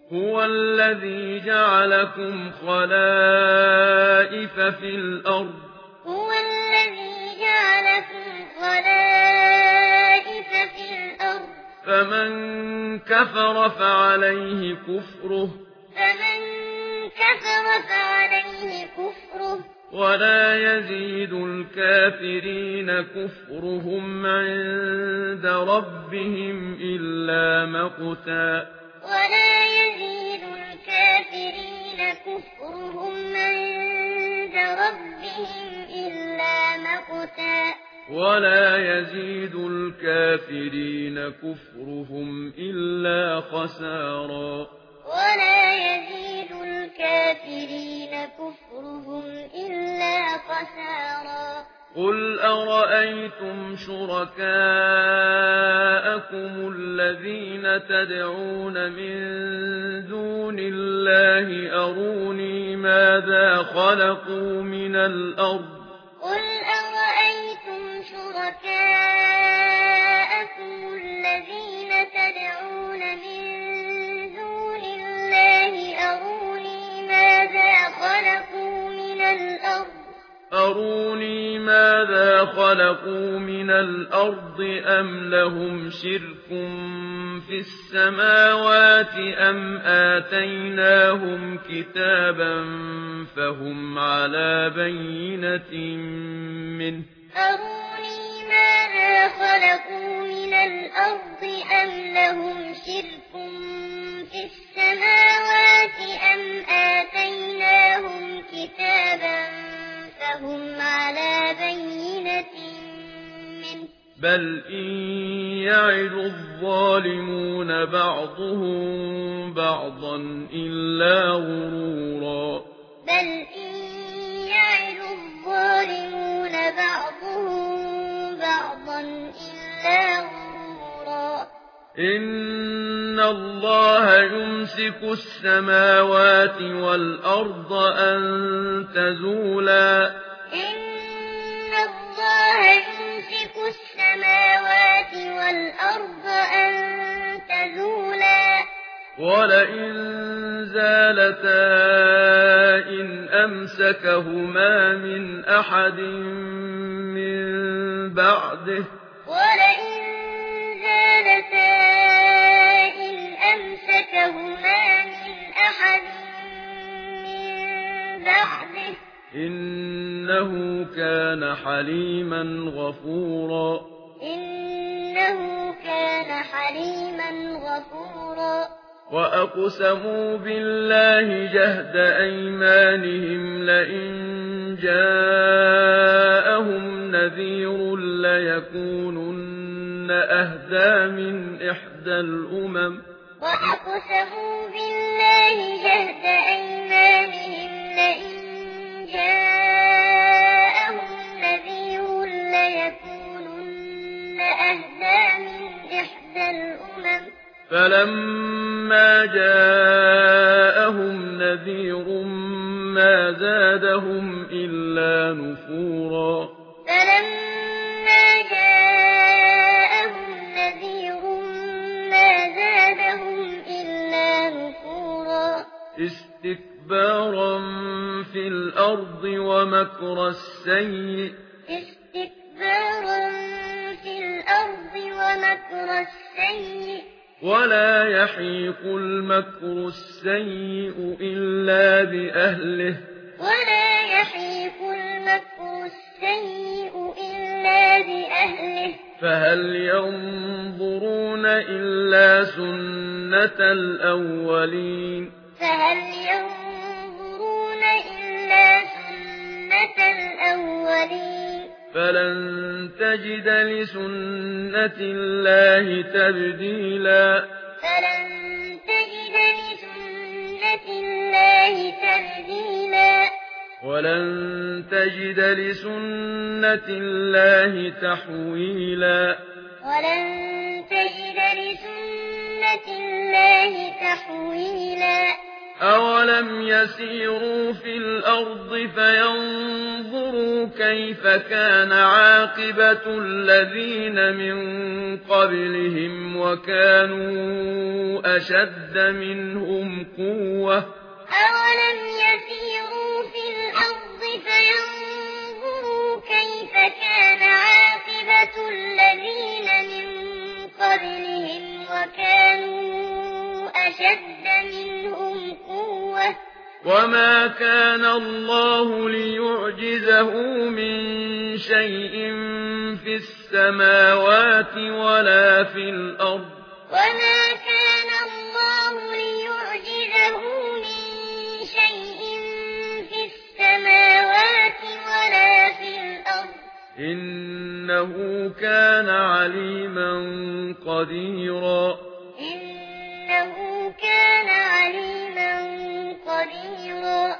هو الذي جعلكم خلائف في الأرض هو الذي جعلكم خلائف في الأرض فمن كفر فعليه كفره ولا يزيد الكافرين كفرهم عند ربهم إلا مقتا ولا يزيد الكافرين كفرهم عند ربهم إلا مقتا ولا يزيد الكافرين كفرهم إلا خسارا ولا يزيد الكافرين كفرهم إلا خسارا قل أرأيتم شركاءكم الذين تدعون من دون الله أروني ماذا خلقوا من الأرض قل أرأيتم شركاءكم الذين تدعون من دون الله أروني ماذا خلقوا من الأرض أم لهم شرك في السماوات أم آتيناهم كتابا فهم على بينة منه أروني ماذا خلقوا من الأرض أم لهم شرك في السماوات أم آتيناهم كتابا فهم على بينة منه بل إن يعد الظالمون بعضهم بعضا إلا غرورا بل إن يعد الظالمون بعضهم بعضا إلا غرورا إن الله يمسك السماوات والأرض أن تزولا إن الله يمسك السماوات والأرض أن تزولا ولئن زالتا إن أمسكهما من أحد من بعده ولئن زالتا إن أمسكهما من أحد من بعده إنه كان حليما غفورا إنه كان حليما غفورا وأقسموا بالله جهد أيمانهم لئن جاءهم نذير ليكونن أهدى من إحدى الأمم وأقسموا بالله جهد أيمانهم لئن جاءهم نذير ليكونن أهدى من إحدى الأمم فلما جاءهم نذير ما زادهم إلا نفورا فلما جاءهم نذير ما زادهم إلا نفورا استكبارا في الأرض ومكر السيء ولا يحيق المكر السيء إلا بأهله فهل ينظرون إلا سنة الأولين فلن تجد لسنة الله تبديلا ولن تجد لسنة الله تحويلا أولم يسيروا في الأرض فينظروا كيف كان عاقبة الذين من قبلهم وكانوا أشد منهم قوة أولم يسيروا في الأرض فينظروا كيف كان عاقبة الذين من قبلهم وكانوا أشد منهم قوة وما كان الله ليعجزه من شيء في السماوات ولا في الأرض وما كان الله ليعجزه من شيء في السماوات ولا في الأرض إنه كان عليما قديرا